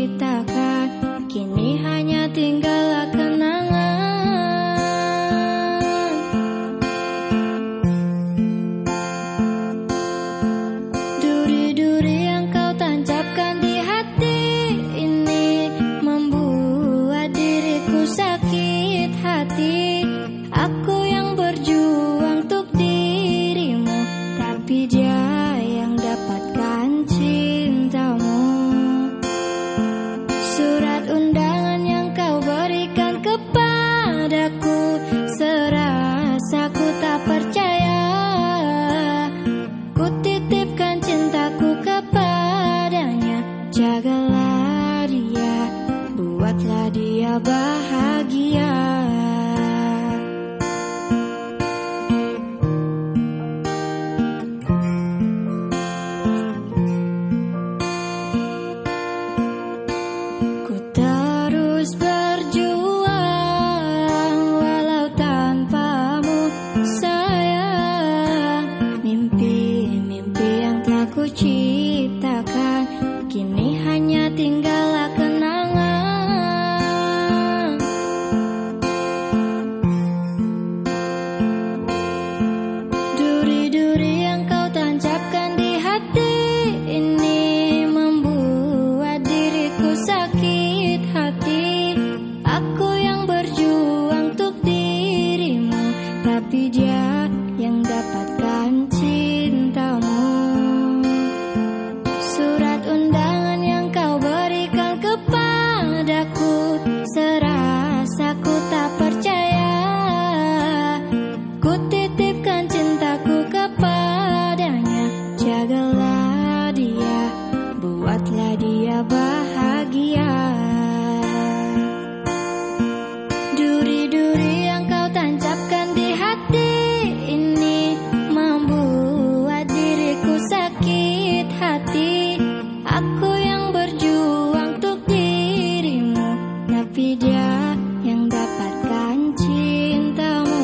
ciptakan kini hanya tinggallah kenangan. Duri-duri yang kau tancapkan di hati ini membuat diriku sakit hati. Aku yang berjuang untuk dirimu, tapi dia yang dapatkan cintamu. Surat undangan yang kau berikan kepadaku, serasa ku tak percaya. Ku titipkan cintaku kepadanya, jagalah dia, buatlah dia bahagia. Ciptakan kini hanya tinggallah kenangan. Duri-duri yang kau tancapkan di hati ini membuat diriku sakit hati. Aku yang berjuang untuk dirimu, tapi dia yang dapatkan cintamu. Undangan yang kau berikan kepadaku, serasa ku tak percaya. Ku titipkan cintaku kepadanya, jagalah dia, buatlah dia bahagia. Duri-duri yang kau tancapkan di hati ini membuat diriku sakit hati. Aku yang berjuang untuk dirimu, tapi dia yang dapatkan cintamu.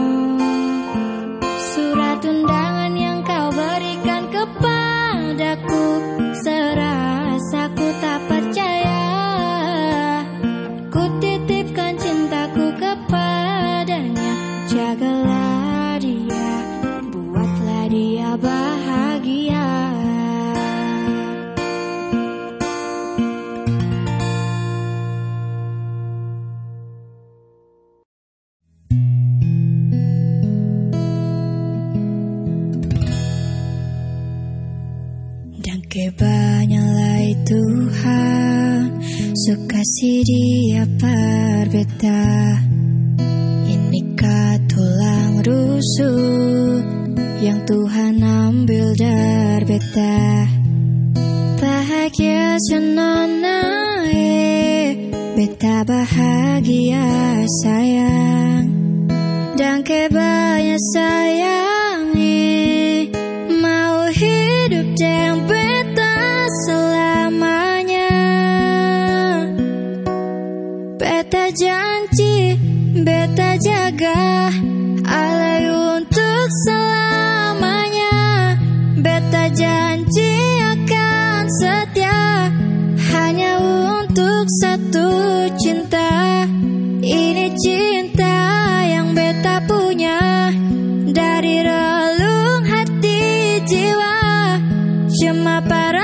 Surat undangan yang kau berikan kepadaku, serasa ku tak percaya. Ku titipkan cintaku kepadanya, jagalah dia, buatlah dia bahagia. Kebanyalah Tuhan, sukasih Dia berbeda. Inikah tulang rusuk yang Tuhan ambil dari beta. Bahagia senona beta bahagia sayang. Dan kebanyakan sayang mau hidup dengan beta selamanya. Beta janji, beta jaga alai untuk selamanya. Beta janji akan setia hanya untuk satu cinta. Ini cinta yang beta punya dari relung hati jiwa. Cuma para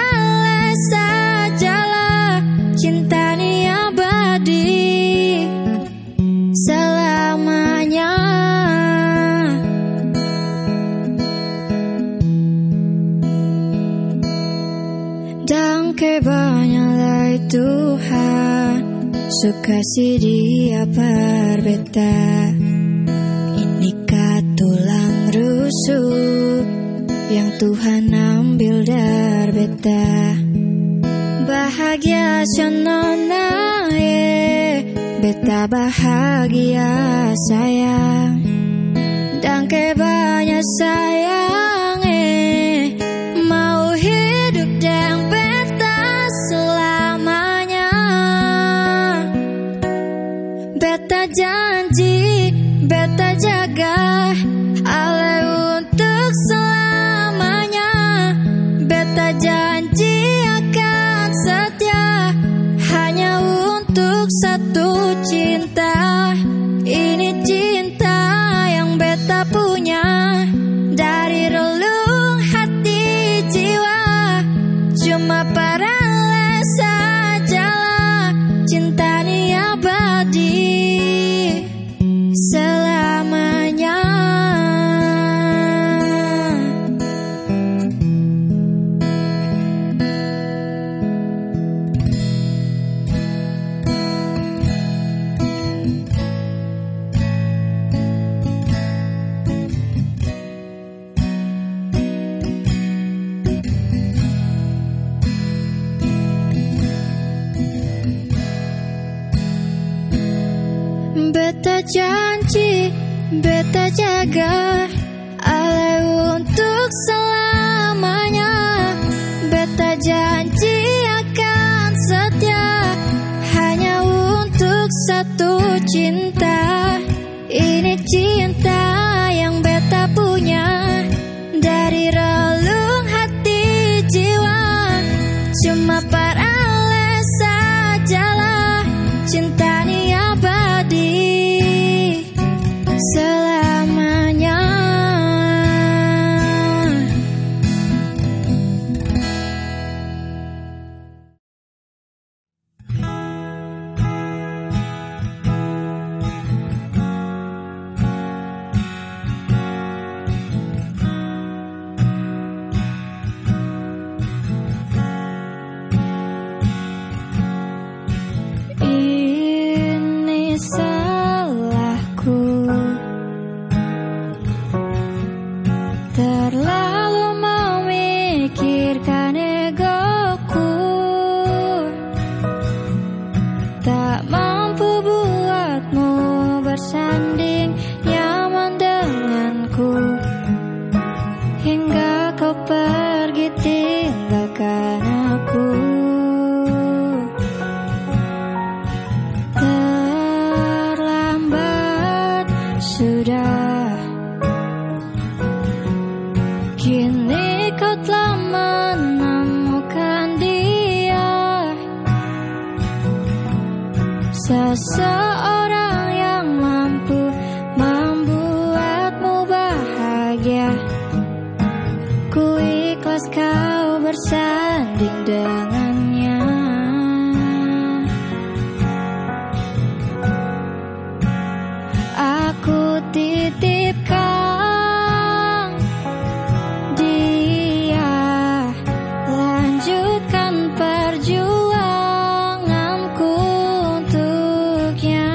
sajalah cinta ni abadi selamanya. Dan kebanyakan Tuhan, sukasih Dia berbeda. Inikah tulang rusuk yang Tuhan ambil dari beta. Bahagia senona beta bahagia sayang. Dan kebanyakan sayang mau hidup dengan beta selamanya. Beta janji, beta jaga alai untuk selamanya. Beta janji akan setia janji beta jaga Ale untuk selamanya. Beta janji akan setia hanya untuk satu cinta. Ini cinta yang beta punya dari relung hati jiwa. Cuma paralel sajalah cinta ini abadi selamanya. Ini salahku, terlalu memikirkan egoku, tak mampu buatmu bersanding nyaman denganku, hingga kau pergi tinggalkan aku. Terlambat sudah, kini kau telah menemukan dia, seseorang yang mampu membuatmu bahagia. Ku ikhlas kau bersanding dengannya. Aku titipkan dia, lanjutkan perjuanganku untuknya.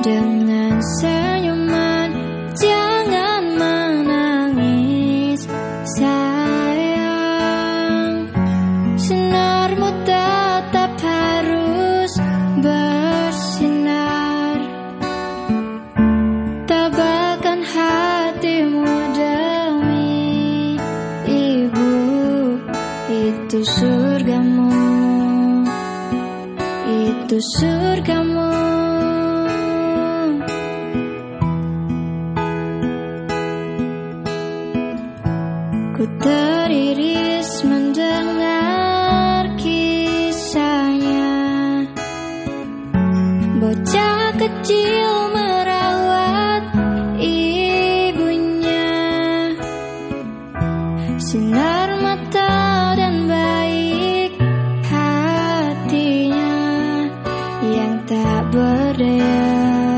dengan senyuman. Jangan menangis sayang, sinarmu tetap harus bersinar. Tabahkan hatimu demi ibu, itu surgamu, itu surgamu. Ku teriris mendengar kisahnya, bocah kecil merawat ibunya. Sinar mata dan baik hatinya yang tak berdaya.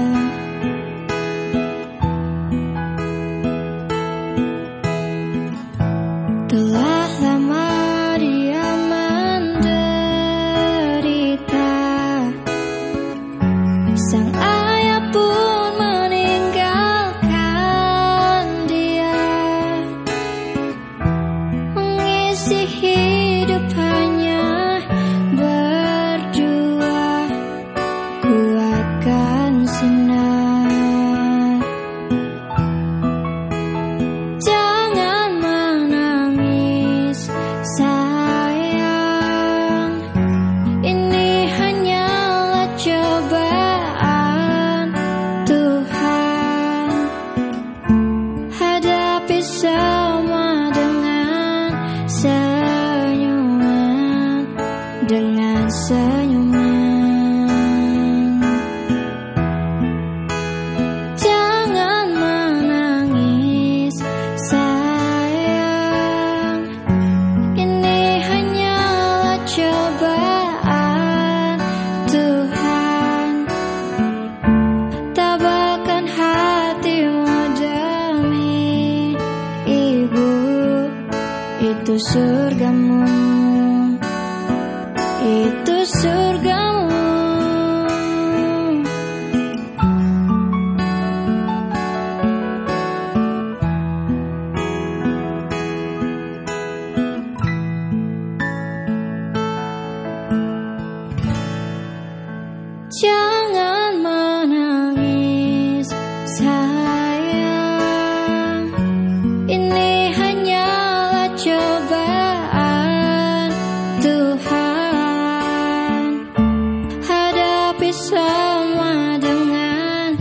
Telah lama dia menderita, sang ayah pun meninggalkan dia. Mengisi hidup hanya berdua, kuatkan sinar. Jangan menangis sayang, ini hanyalah cobaan Tuhan. Hadapi semua dengan senyuman, dengan senyuman. Jangan menangis sayang, ini hanyalah cobaan Tuhan. Tabahkan hatimu demi ibu, itu surgamu, itu surgamu. Jangan menangis sayang, ini hanyalah cobaan Tuhan. Hadapi semua dengan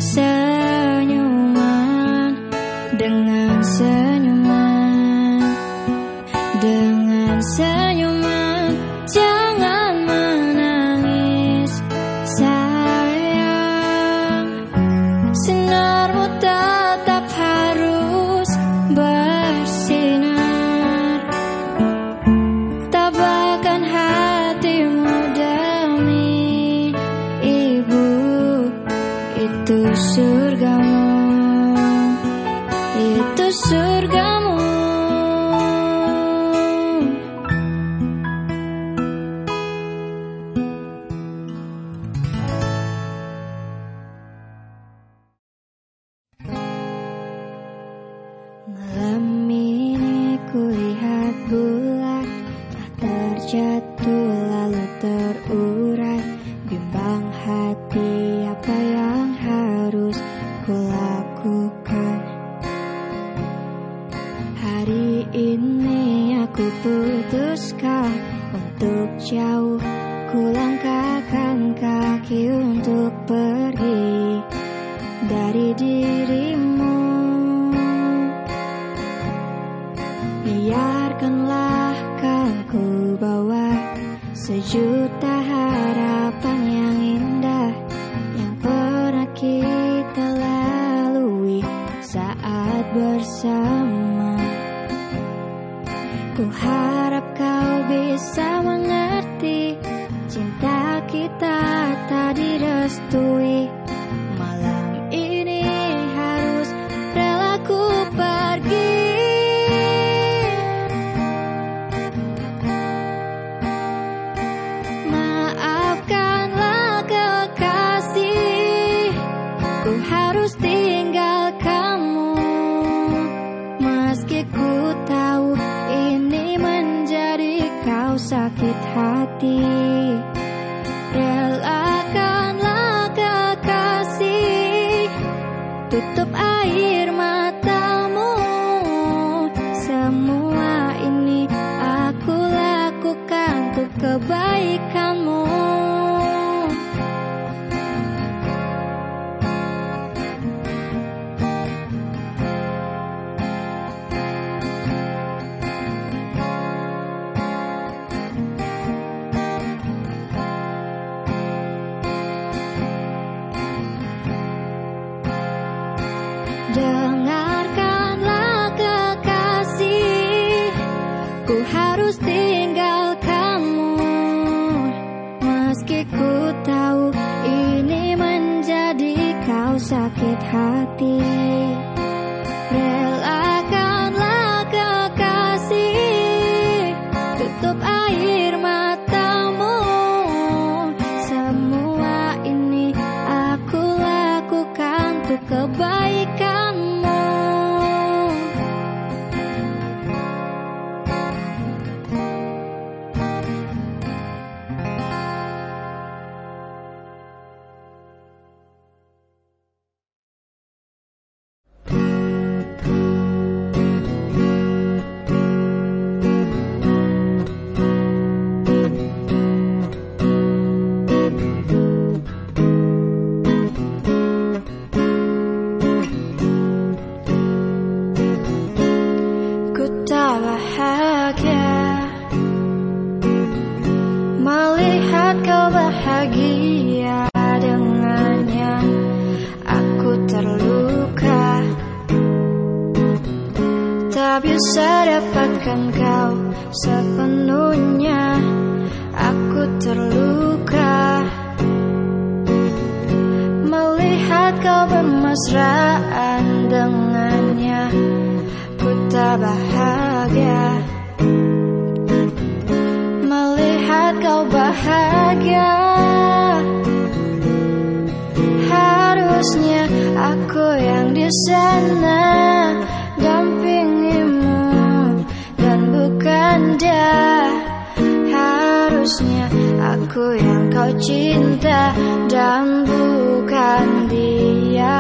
senyuman, dengan senyuman, dengan senyuman. Jangan menangis sayang, sinarmu tetap harus bersinar. Tabahkan hatimu demi ibu, itu surgamu, itu surgamu. Malam ini kulihat bulan telah terjatuh lalu terurai. Bimbang hati apa yang harus kulakukan. Hari ini aku putuskan untuk jauh. Kulangkahkan kaki untuk pergi dari dirimu. Biarkanlah kan ku bawa sejuta harapan yang indah yang pernah kita lalui saat bersama. Ku harap kau bisa mengerti, cinta kita tak direstui. Malam ini harus rela ku pergi. Maafkan Relakanlah kekasih, tutup air matamu. Semua ini aku lakukan untuk kebaikanmu. Dengarkanlah kekasih, ku harus tinggalkanmu. Meski ku tahu ini menjadi kau sakit hati. Relakanlah kekasih, tutup air matamu. Semua ini aku lakukan untuk kebaikanmu. Melihat kau bahagia dengannya, aku terluka. Tak bisa dapatkan kau sepenuhnya, aku terluka. Melihat kau bermesraan dengannya, ku tak bahagia. Melihat kau bahagia, harusnya aku yang di sana dampingimu dan bukan dia. Harusnya aku yang kau cinta dan bukan dia.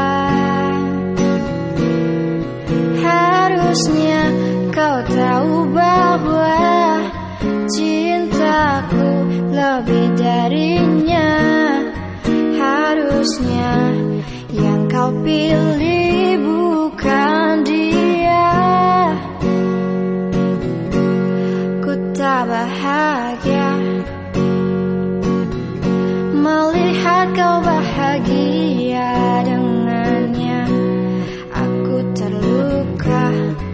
Harusnya kau tahu bahwa cintaku lebih darinya. Harusnya yang kau pilih bukan dia. Ku tak bahagia melihat kau bahagia dengannya, aku terluka.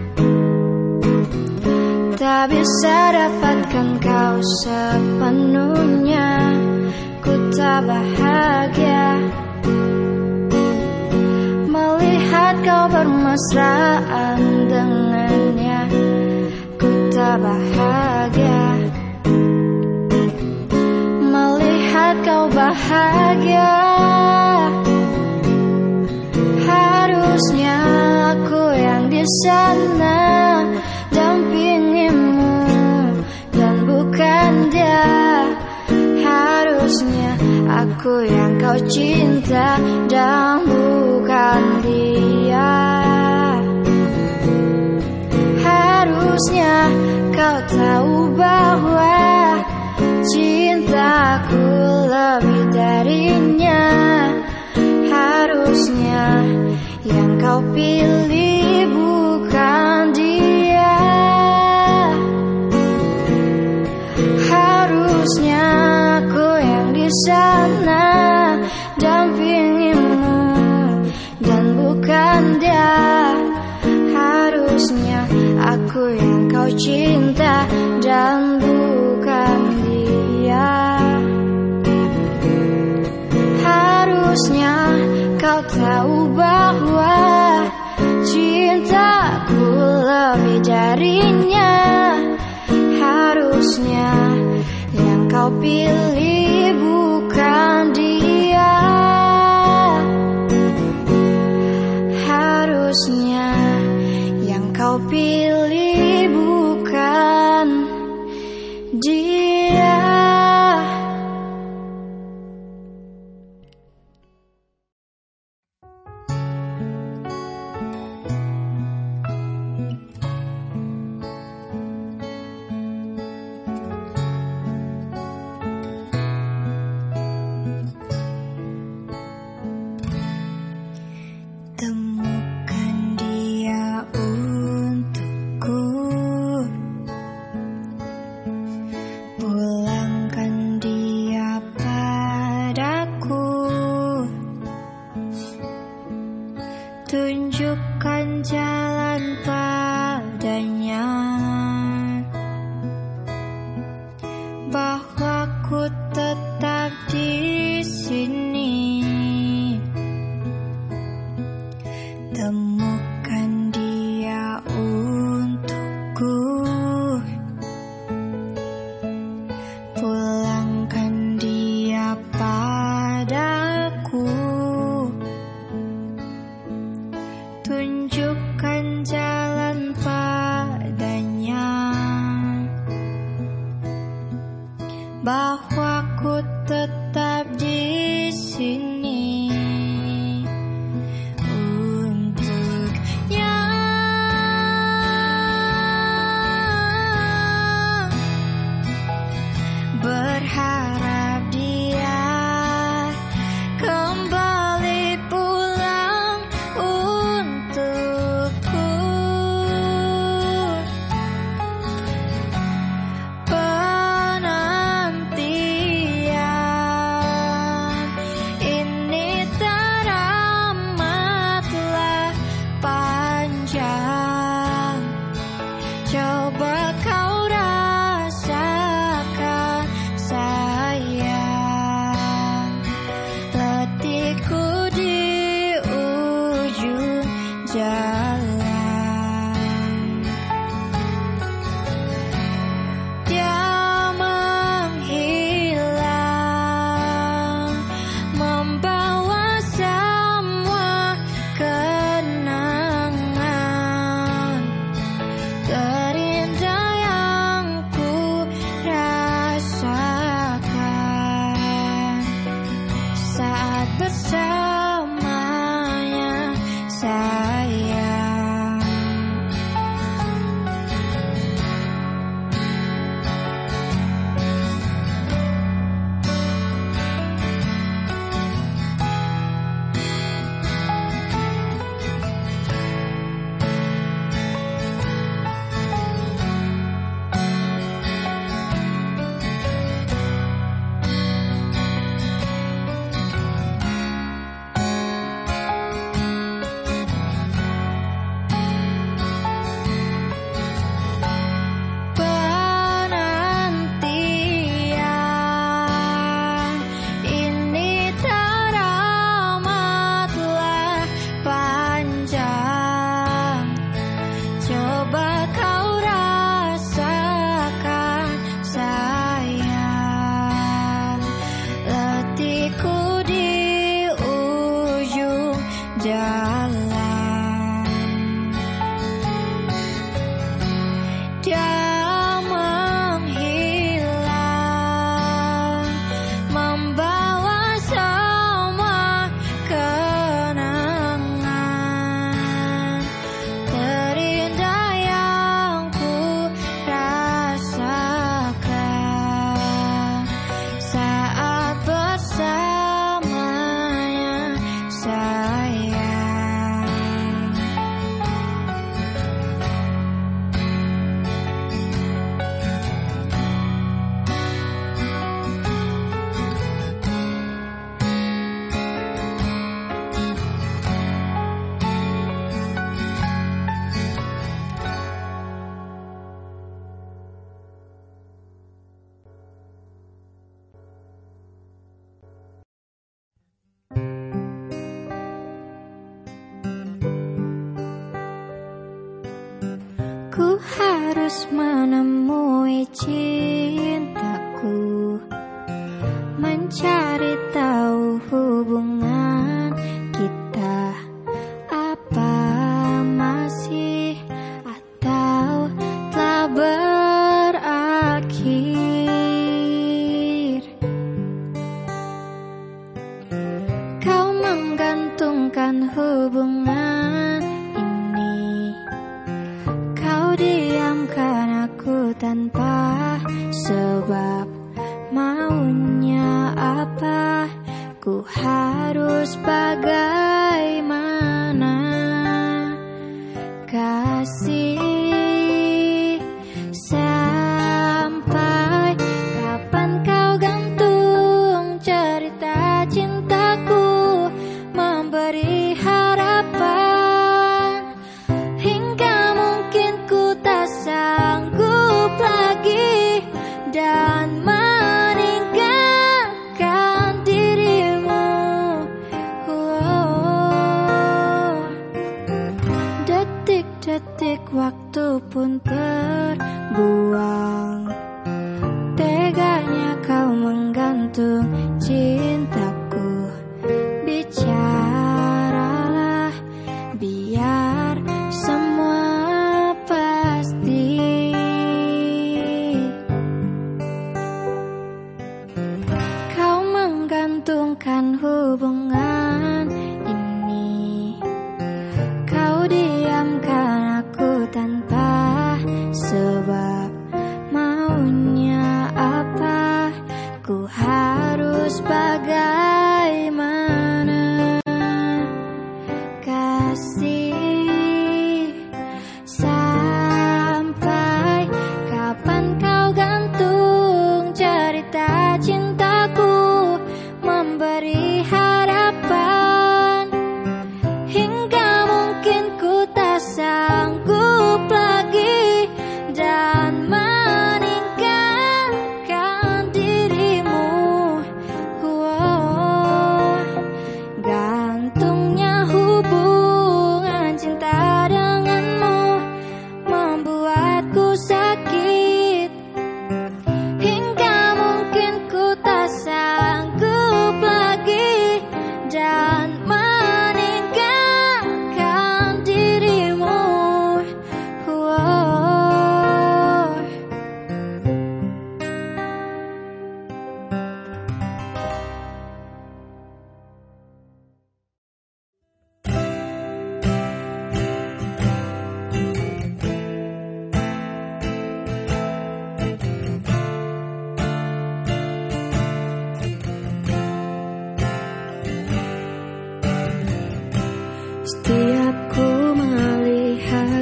Tak bisa dapatkan kau sepenuhnya, ku tak bahagia. Melihat kau bermesraan dengannya, ku tak bahagia. Melihat kau bahagia, harusnya aku yang di sana dampingimu dan bukan dia. Harusnya aku yang kau cinta dan bukan dia. Harusnya kau tahu bahwa cintaku lebih darinya. Harusnya yang kau pilih bukan dia. Harusnya aku yang di sana dampingimu dan bukan dia. Harusnya aku yang kau cinta dan bukan dia. Harusnya kau tahu bahwa cintaku lebih darinya. Harusnya yang kau pilih bukan dia. Harusnya yang kau pilih bukan dia. tetap di sini untuknya. Berharap dia kembali pulang untukku. Penantian ini teramatlah panjang. Coba kau rasakan sayang, letihku di ujung jalan. Dia menghilang, membawa semua kenangan terindah yang ku rasakan saat bersamanya sayang. Penantian ini teramatlah panjang. Coba kau rasakan sayang, letihku di ujung jalan. Dia menghilang, membawa semua kenangan terindah yang ku rasakan saat bersamanya sayang. Ku harus menemui cintaku, mencari tahu hubungan kita, apa masih atau telah berakhir. Kau menggantungkan hubungan ini, kau diamkan aku tanpa sebab. Maunya apa? Ku harus bagaimana? Kasih, sampai kapan kau gantung cerita cintaku, memberi harapan hingga mungkin ku tak sanggup lagi dan meninggalkan dirimu. Detik-detik waktu pun terbuang, teganya kau menggantung cintaku. Bicaralah biar semua pasti. Kau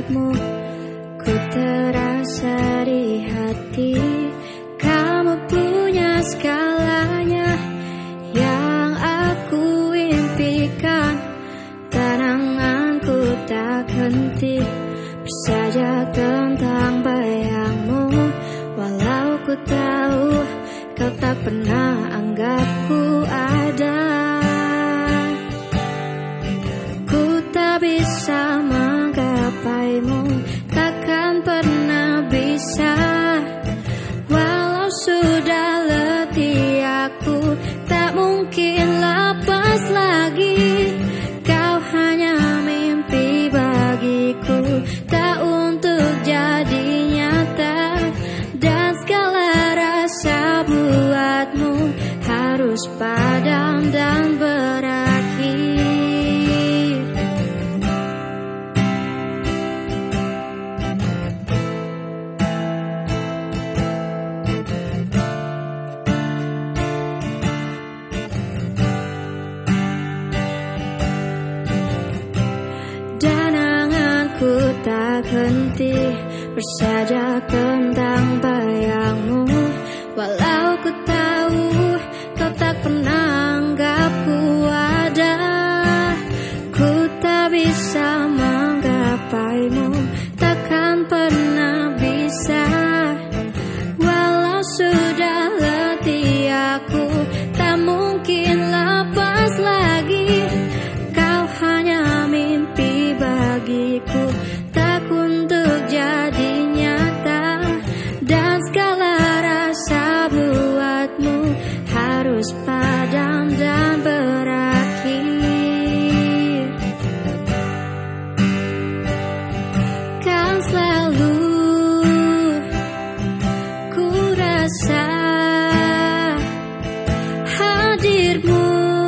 buatmu. Ku terasa di hati, kamu punya segalanya yang aku impikan. Kenanganku tak henti bersajak tentang bayangmu. Walau ku tahu kau tak pernah anggapku ada, ku tak bisa menggapaimu, takkan pernah bisa. Walau sudah letih aku tak mungkin lepas lagi. Kau hanya mimpi bagiku, tak untuk jadi nyata. Dan segala rasa buatmu harus padam dan berakhir. Dan anganku tak henti bersajak tentang bayangmu. Walau ku tahu kau tak pernah anggapku ada, ku tak bisa menggapaimu, takkan pernah bisa. Walau sudah letih aku tak mungkin lepas lagi. Kau hanya mimpi bagiku, tak untuk jadi nyata. Dan segala rasa buatmu harus padam dan berakhir. Kan selalu ku rasa hadirmu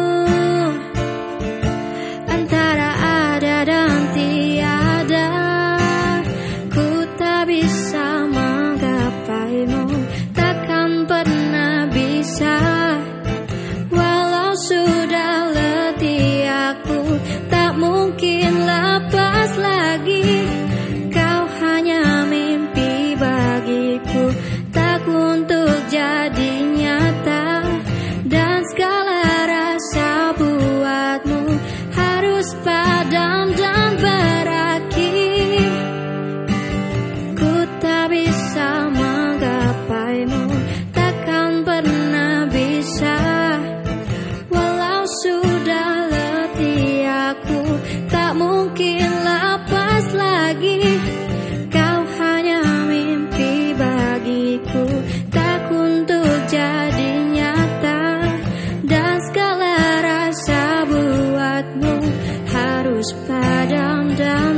antara ada dan tiada. Ku tak bisa menggapaimu, takkan pernah bisa. Walau sudah letih aku tak mungkin lepas lagi. Kau hanya mimpi bagiku, tak untuk jadi nyata. Dan segala rasa buatmu harus padam dan berakhir. Ku tak bisa menggapaimu, takkan pernah bisa. Walau sudah letih aku tak mungkin lepas lagi. Kau hanya mimpi bagiku, tak untuk jadi nyata. Dan segala rasa buatmu harus padam dan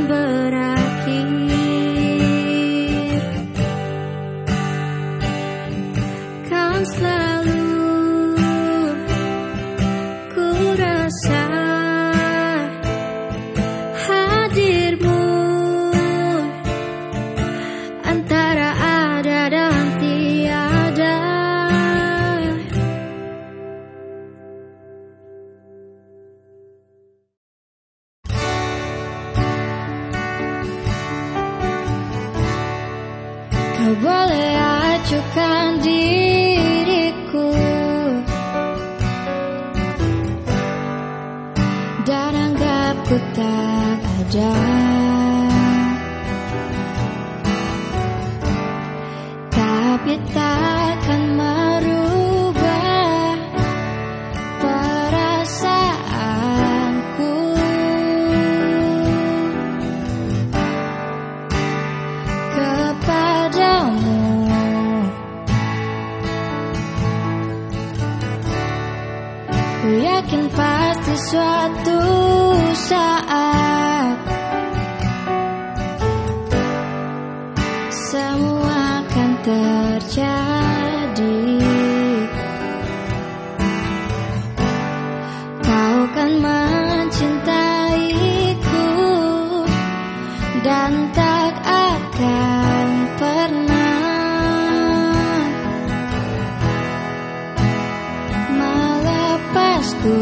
berakhir. Kan selalu ku rasa hadirmu antara ada dan tiada. Kau boleh acuhkan diriku dan anggap ku tak ada, tapi takkan merubah perasaanku. Kepadamu ku yakin pasti suatu saat semua akan terjadi. Kau kan mencintaiku dan tak akan pernah melepasku.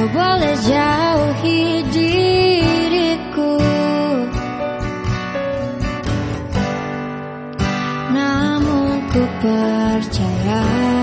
boleh jauhi diriku, namun ku percaya